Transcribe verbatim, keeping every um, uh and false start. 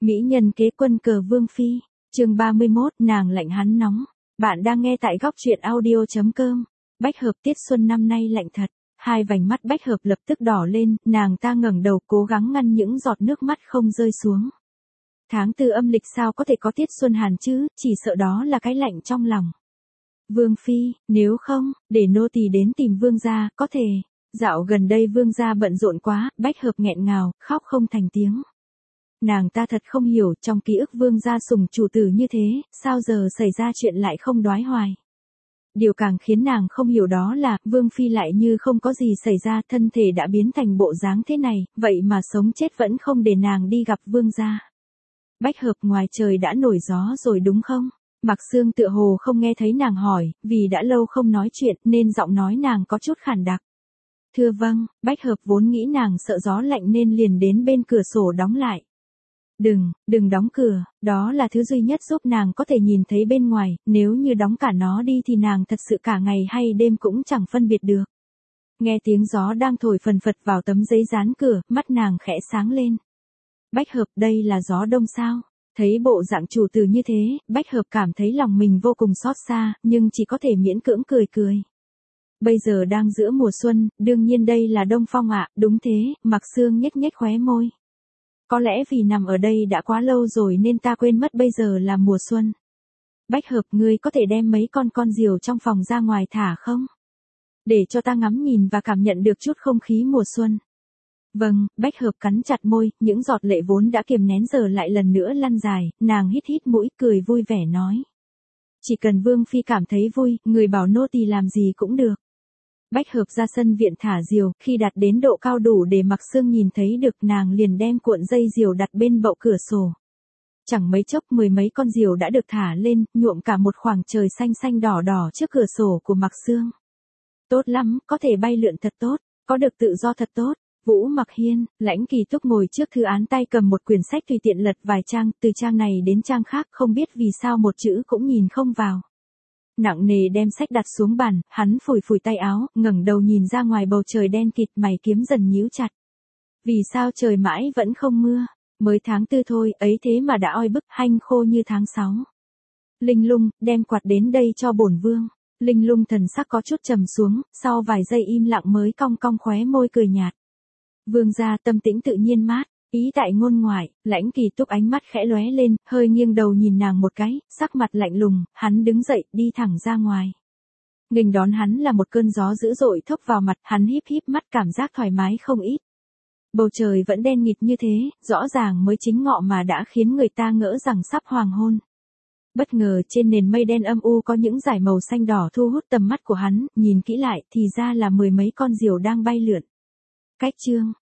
Mỹ nhân kế quân cờ Vương Phi, chương ba mươi mốt, nàng lạnh hắn nóng. Bạn đang nghe tại góc truyện audio chấm com. Bách Hợp tiết xuân năm nay lạnh thật. Hai vành mắt Bách Hợp lập tức đỏ lên, nàng ta ngẩng đầu cố gắng ngăn những giọt nước mắt không rơi xuống. Tháng tư âm lịch sao có thể có tiết xuân hàn chứ, chỉ sợ đó là cái lạnh trong lòng. Vương Phi, nếu không, để nô tỳ đến tìm Vương gia, có thể. Dạo gần đây Vương gia bận rộn quá, Bách Hợp nghẹn ngào, khóc không thành tiếng. Nàng ta thật không hiểu, trong ký ức Vương gia sủng chủ tử như thế, sao giờ xảy ra chuyện lại không đoái hoài. Điều càng khiến nàng không hiểu đó là, Vương Phi lại như không có gì xảy ra, thân thể đã biến thành bộ dáng thế này, vậy mà sống chết vẫn không để nàng đi gặp Vương gia. Bách Hợp, ngoài trời đã nổi gió rồi đúng không? Mặc Sương tựa hồ không nghe thấy nàng hỏi, vì đã lâu không nói chuyện nên giọng nói nàng có chút khản đặc. Thưa vâng. Bách Hợp vốn nghĩ nàng sợ gió lạnh nên liền đến bên cửa sổ đóng lại. Đừng, đừng đóng cửa, đó là thứ duy nhất giúp nàng có thể nhìn thấy bên ngoài, nếu như đóng cả nó đi thì nàng thật sự cả ngày hay đêm cũng chẳng phân biệt được. Nghe tiếng gió đang thổi phần phật vào tấm giấy dán cửa, mắt nàng khẽ sáng lên. Bách Hợp, đây là gió đông sao? Thấy bộ dạng chủ tử như thế, Bách Hợp cảm thấy lòng mình vô cùng xót xa, nhưng chỉ có thể miễn cưỡng cười cười. Bây giờ đang giữa mùa xuân, đương nhiên đây là đông phong ạ, đúng thế, Mặc Sương nhếch nhếch khóe môi. Có lẽ vì nằm ở đây đã quá lâu rồi nên ta quên mất bây giờ là mùa xuân. Bách Hợp, ngươi có thể đem mấy con con diều trong phòng ra ngoài thả không? Để cho ta ngắm nhìn và cảm nhận được chút không khí mùa xuân. Vâng. Bách Hợp cắn chặt môi, những giọt lệ vốn đã kiềm nén giờ lại lần nữa lăn dài, nàng hít hít mũi cười vui vẻ nói. Chỉ cần Vương Phi cảm thấy vui, người bảo nô tỳ làm gì cũng được. Bách Hợp ra sân viện thả diều, khi đặt đến độ cao đủ để Mặc Sương nhìn thấy được nàng liền đem cuộn dây diều đặt bên bậu cửa sổ. Chẳng mấy chốc mười mấy con diều đã được thả lên, nhuộm cả một khoảng trời xanh xanh đỏ đỏ trước cửa sổ của Mặc Sương. Tốt lắm, có thể bay lượn thật tốt, có được tự do thật tốt. Vũ Mặc Hiên, Lãnh Kỳ Túc ngồi trước thư án tay cầm một quyển sách tùy tiện lật vài trang, từ trang này đến trang khác không biết vì sao một chữ cũng nhìn không vào. Nặng nề đem sách đặt xuống bàn, hắn phủi phủi tay áo, ngẩng đầu nhìn ra ngoài bầu trời đen kịt, mày kiếm dần nhíu chặt. Vì sao trời mãi vẫn không mưa? Mới tháng tư thôi, ấy thế mà đã oi bức, hanh khô như tháng sáu. Linh Lung, đem quạt đến đây cho bổn vương. Linh Lung thần sắc có chút trầm xuống, sau vài giây im lặng mới cong cong khóe môi cười nhạt. Vương gia tâm tĩnh tự nhiên mát, ý tại ngôn ngoại. Lãnh Kỳ Túc ánh mắt khẽ lóe lên, hơi nghiêng đầu nhìn nàng một cái, sắc mặt lạnh lùng, hắn đứng dậy, đi thẳng ra ngoài. Nghênh đón hắn là một cơn gió dữ dội thốc vào mặt, hắn híp híp mắt cảm giác thoải mái không ít. Bầu trời vẫn đen nghịt như thế, rõ ràng mới chính ngọ mà đã khiến người ta ngỡ rằng sắp hoàng hôn. Bất ngờ trên nền mây đen âm u có những dải màu xanh đỏ thu hút tầm mắt của hắn, nhìn kỹ lại thì ra là mười mấy con diều đang bay lượn. Cách chương